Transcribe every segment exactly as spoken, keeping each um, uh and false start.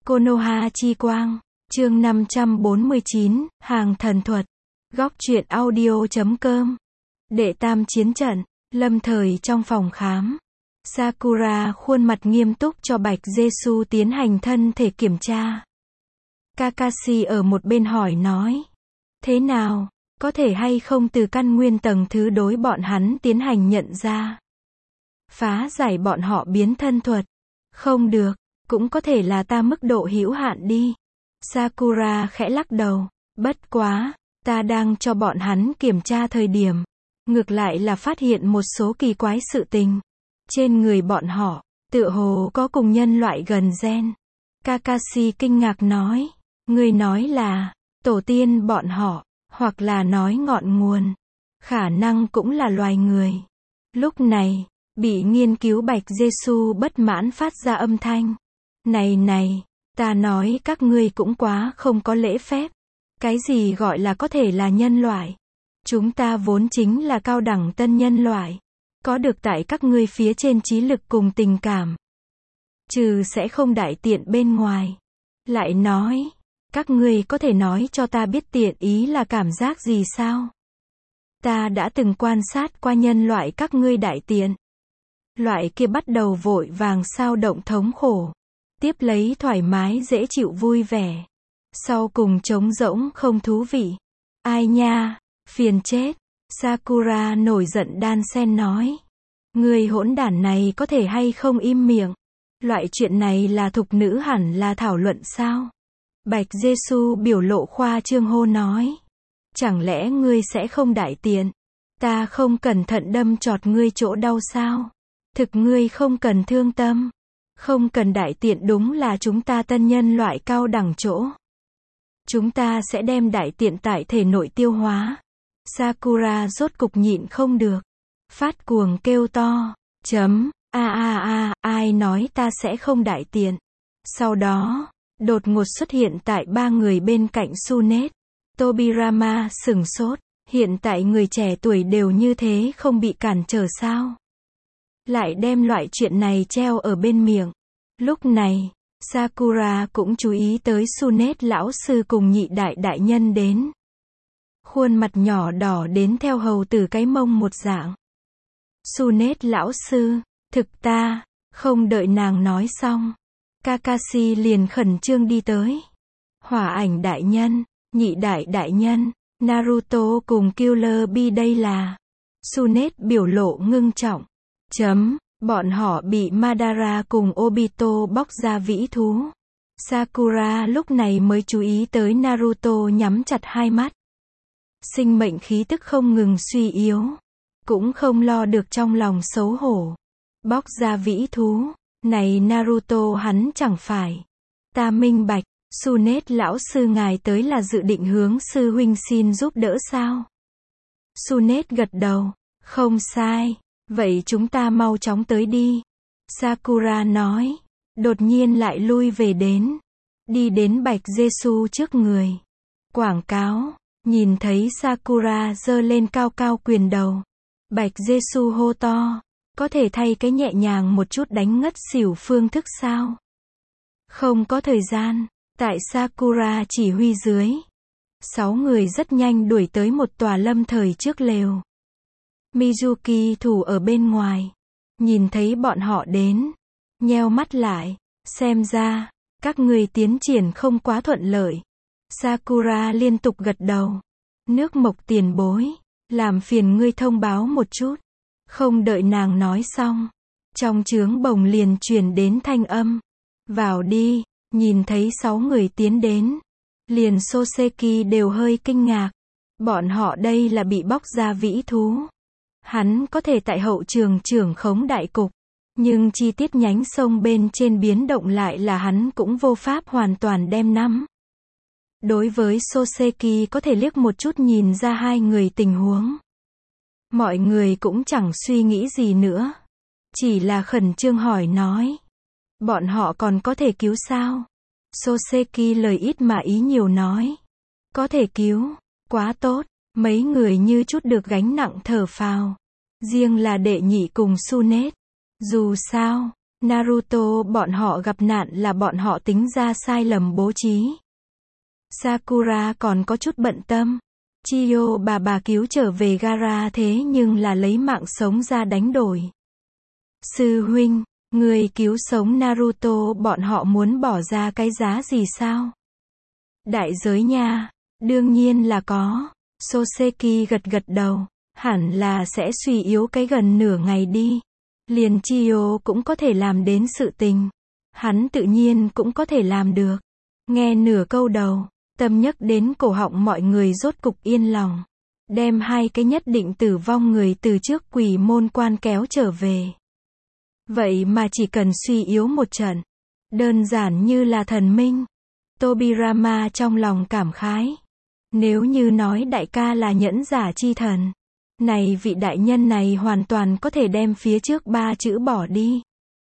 Konoha chi quang, chương năm trăm bốn mươi chín, hàng thần thuật. Góc truyện audio chấm com. Đệ tam chiến trận, lâm thời trong phòng khám. Sakura khuôn mặt nghiêm túc cho Bạch Jesu tiến hành thân thể kiểm tra. Kakashi ở một bên hỏi nói. Thế nào, có thể hay không từ căn nguyên tầng thứ đối bọn hắn tiến hành nhận ra. Phá giải bọn họ biến thân thuật. Không được, cũng có thể là ta mức độ hữu hạn đi. Sakura khẽ lắc đầu. Bất quá, ta đang cho bọn hắn kiểm tra thời điểm. Ngược lại là phát hiện một số kỳ quái sự tình. Trên người bọn họ, tựa hồ có cùng nhân loại gần gen. Kakashi kinh ngạc nói. Người nói là, tổ tiên bọn họ, hoặc là nói ngọn nguồn. Khả năng cũng là loài người. Lúc này, bị nghiên cứu Bạch Jesu bất mãn phát ra âm thanh. Này này, ta nói các ngươi cũng quá không có lễ phép. Cái gì gọi là có thể là nhân loại? Chúng ta vốn chính là cao đẳng tân nhân loại. Có được tại các ngươi phía trên trí lực cùng tình cảm. Trừ sẽ không đại tiện bên ngoài. Lại nói, các ngươi có thể nói cho ta biết tiện ý là cảm giác gì sao? Ta đã từng quan sát qua nhân loại các ngươi đại tiện. Loại kia bắt đầu vội vàng sao động thống khổ. Tiếp lấy thoải mái dễ chịu vui vẻ. Sau cùng trống rỗng không thú vị. Ai nha, phiền chết. Sakura nổi giận đan sen nói. Người hỗn đản này có thể hay không im miệng. Loại chuyện này là thục nữ hẳn là thảo luận sao? Bạch Jesu biểu lộ khoa trương hô nói. Chẳng lẽ ngươi sẽ không đại tiện? Ta không cẩn thận đâm chọt ngươi chỗ đau sao? Thực ngươi không cần thương tâm. Không cần đại tiện đúng là chúng ta tân nhân loại cao đẳng chỗ. Chúng ta sẽ đem đại tiện tại thể nội tiêu hóa. Sakura rốt cục nhịn không được. Phát cuồng kêu to. Chấm, a a a, ai nói ta sẽ không đại tiện. Sau đó, đột ngột xuất hiện tại ba người bên cạnh Tsunade. Tobirama sửng sốt. Hiện tại người trẻ tuổi đều như thế không bị cản trở sao? Lại đem loại chuyện này treo ở bên miệng. Lúc này, Sakura cũng chú ý tới Tsunade lão sư cùng nhị đại đại nhân đến. Khuôn mặt nhỏ đỏ đến theo hầu từ cái mông một dạng. Tsunade lão sư, thực ta, không đợi nàng nói xong. Kakashi liền khẩn trương đi tới. Hỏa ảnh đại nhân, nhị đại đại nhân, Naruto cùng Killer Bee đây là. Tsunade biểu lộ ngưng trọng. Chấm, bọn họ bị Madara cùng Obito bóc ra vĩ thú. Sakura lúc này mới chú ý tới Naruto nhắm chặt hai mắt. Sinh mệnh khí tức không ngừng suy yếu. Cũng không lo được trong lòng xấu hổ. Bóc ra vĩ thú, này Naruto hắn chẳng phải. Ta minh bạch, Tsunade lão sư ngài tới là dự định hướng sư huynh xin giúp đỡ sao? Tsunade gật đầu, không sai. Vậy chúng ta mau chóng tới đi. Sakura nói. Đột nhiên lại lui về đến. Đi đến Bạch Jesu trước người. Quảng cáo. Nhìn thấy Sakura giơ lên cao cao quyền đầu. Bạch Jesu hô to. Có thể thay cái nhẹ nhàng một chút đánh ngất xỉu phương thức sao? Không có thời gian. Tại Sakura chỉ huy dưới. Sáu người rất nhanh đuổi tới một tòa lâm thời trước lều. Mizuki thủ ở bên ngoài. Nhìn thấy bọn họ đến. Nheo mắt lại. Xem ra, các người tiến triển không quá thuận lợi. Sakura liên tục gật đầu. Nước mộc tiền bối. Làm phiền ngươi thông báo một chút. Không đợi nàng nói xong. Trong trướng bồng liền truyền đến thanh âm. Vào đi. Nhìn thấy sáu người tiến đến. Liền Soseki đều hơi kinh ngạc. Bọn họ đây là bị bóc ra vĩ thú. Hắn có thể tại hậu trường trưởng khống đại cục. Nhưng chi tiết nhánh sông bên trên biến động lại là hắn cũng vô pháp hoàn toàn đem nắm. Đối với Soseki có thể liếc một chút nhìn ra hai người tình huống. Mọi người cũng chẳng suy nghĩ gì nữa. Chỉ là khẩn trương hỏi nói. Bọn họ còn có thể cứu sao? Soseki lời ít mà ý nhiều nói. Có thể cứu, quá tốt. Mấy người như chút được gánh nặng thở phào. Riêng là đệ nhị cùng Tsunade. Dù sao, Naruto bọn họ gặp nạn là bọn họ tính ra sai lầm bố trí. Sakura còn có chút bận tâm. Chiyo bà bà cứu trở về Gaara thế nhưng là lấy mạng sống ra đánh đổi. Sư huynh, người cứu sống Naruto bọn họ muốn bỏ ra cái giá gì sao? Đại giới nha, đương nhiên là có. Soseki gật gật đầu, hẳn là sẽ suy yếu cái gần nửa ngày đi. Liền Chiyo cũng có thể làm đến sự tình. Hắn tự nhiên cũng có thể làm được. Nghe nửa câu đầu, tâm nhắc đến cổ họng mọi người rốt cục yên lòng. Đem hai cái nhất định tử vong người từ trước quỷ môn quan kéo trở về. Vậy mà chỉ cần suy yếu một trận. Đơn giản như là thần minh. Tobirama trong lòng cảm khái. Nếu như nói đại ca là nhẫn giả chi thần. Này vị đại nhân này hoàn toàn có thể đem phía trước ba chữ bỏ đi.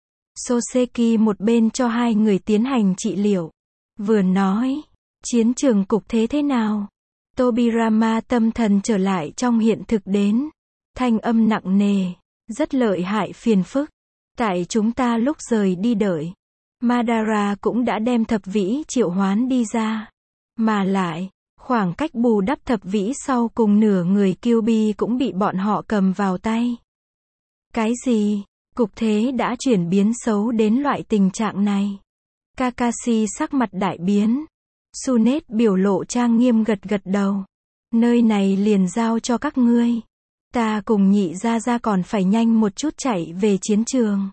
Soseki một bên cho hai người tiến hành trị liệu. Vừa nói, chiến trường cục thế thế nào? Tobirama tâm thần trở lại trong hiện thực đến. Thanh âm nặng nề, rất lợi hại phiền phức. Tại chúng ta lúc rời đi đợi. Madara cũng đã đem thập vĩ triệu hoán đi ra. Mà lại, khoảng cách bù đắp thập vĩ sau cùng nửa người Kyuubi cũng bị bọn họ cầm vào tay. Cái gì? Cục thế đã chuyển biến xấu đến loại tình trạng này. Kakashi sắc mặt đại biến. Tsunade biểu lộ trang nghiêm gật gật đầu. Nơi này liền giao cho các ngươi. Ta cùng nhị gia gia còn phải nhanh một chút chạy về chiến trường.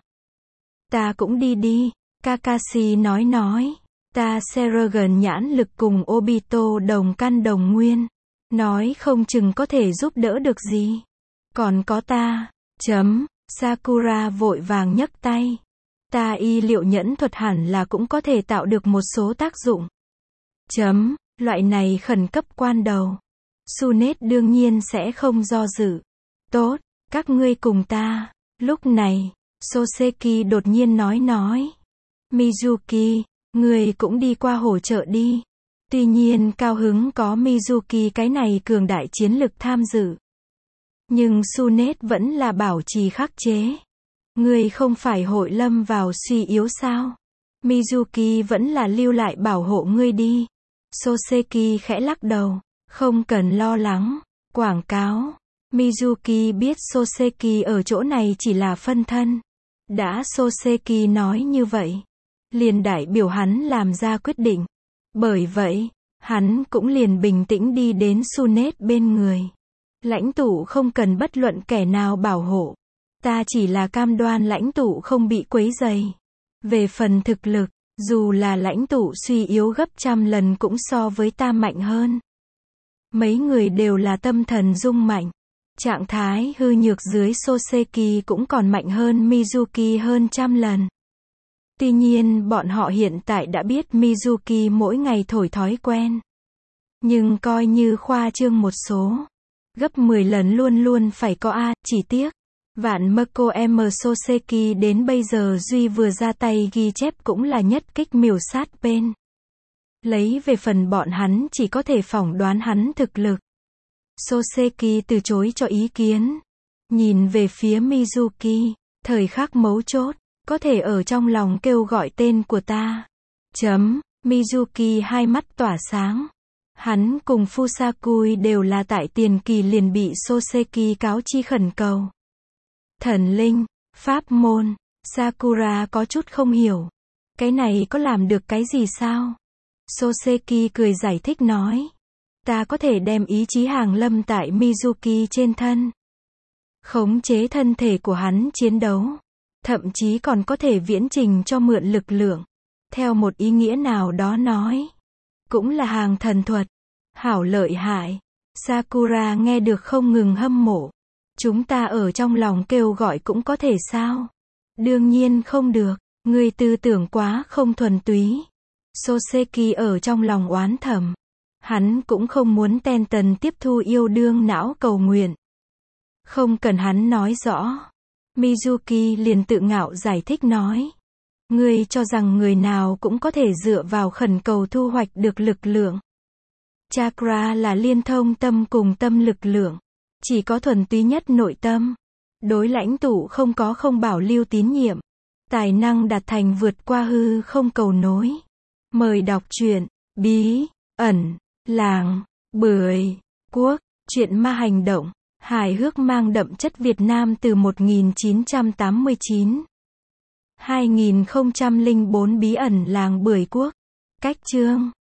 Ta cũng đi đi. Kakashi nói nói. Ta Serragon nhãn lực cùng Obito đồng căn đồng nguyên. Nói không chừng có thể giúp đỡ được gì. Còn có ta. Chấm. Sakura vội vàng nhấc tay. Ta y liệu nhẫn thuật hẳn là cũng có thể tạo được một số tác dụng. Chấm. Loại này khẩn cấp quan đầu. Tsunade đương nhiên sẽ không do dự. Tốt. Các ngươi cùng ta. Lúc này, Soseki đột nhiên nói nói. Mizuki, người cũng đi qua hỗ trợ đi. Tuy nhiên cao hứng có Mizuki cái này cường đại chiến lực tham dự. Nhưng Tsunade vẫn là bảo trì khắc chế. Người không phải hội lâm vào suy yếu sao? Mizuki vẫn là lưu lại bảo hộ ngươi đi. Soseki khẽ lắc đầu. Không cần lo lắng. Quảng cáo. Mizuki biết Soseki ở chỗ này chỉ là phân thân. Đã Soseki nói như vậy. Liền đại biểu hắn làm ra quyết định. Bởi vậy, hắn cũng liền bình tĩnh đi đến Tsunade bên người. Lãnh tụ không cần bất luận kẻ nào bảo hộ. Ta chỉ là cam đoan lãnh tụ không bị quấy rầy. Về phần thực lực, dù là lãnh tụ suy yếu gấp trăm lần cũng so với ta mạnh hơn. Mấy người đều là tâm thần rung mạnh. Trạng thái hư nhược dưới Soseki cũng còn mạnh hơn Mizuki hơn trăm lần. Tuy nhiên bọn họ hiện tại đã biết Mizuki mỗi ngày thổi thói quen. Nhưng coi như khoa trương một số. Gấp mười lần luôn luôn phải có A, chỉ tiếc. Vạn Mako M Soseki đến bây giờ Duy vừa ra tay ghi chép cũng là nhất kích miểu sát bên. Lấy về phần bọn hắn chỉ có thể phỏng đoán hắn thực lực. Soseki từ chối cho ý kiến. Nhìn về phía Mizuki, thời khắc mấu chốt, có thể ở trong lòng kêu gọi tên của ta. Chấm, Mizuki hai mắt tỏa sáng. Hắn cùng Fusakui đều là tại tiền kỳ liền bị Soseki cáo chi khẩn cầu. Thần linh, pháp môn, Sakura có chút không hiểu. Cái này có làm được cái gì sao? Soseki cười giải thích nói. Ta có thể đem ý chí hàng lâm tại Mizuki trên thân. Khống chế thân thể của hắn chiến đấu. Thậm chí còn có thể viễn trình cho mượn lực lượng. Theo một ý nghĩa nào đó nói. Cũng là hàng thần thuật. Hảo lợi hại. Sakura nghe được không ngừng hâm mộ. Chúng ta ở trong lòng kêu gọi cũng có thể sao? Đương nhiên không được. Người tư tưởng quá không thuần túy. Soseki ở trong lòng oán thầm. Hắn cũng không muốn Ten Tần tiếp thu yêu đương não cầu nguyện. Không cần hắn nói rõ. Mizuki liền tự ngạo giải thích nói. Ngươi cho rằng người nào cũng có thể dựa vào khẩn cầu thu hoạch được lực lượng. Chakra là liên thông tâm cùng tâm lực lượng. Chỉ có thuần túy nhất nội tâm. Đối lãnh tụ không có không bảo lưu tín nhiệm. Tài năng đạt thành vượt qua hư không cầu nối. Mời đọc truyện Bí ẩn làng Bưởi Quốc, truyện ma hành động, hài hước mang đậm chất Việt Nam từ một nghìn chín trăm tám mươi chín. hai nghìn không trăm lẻ bốn Bí ẩn làng Bưởi Quốc. Cách chương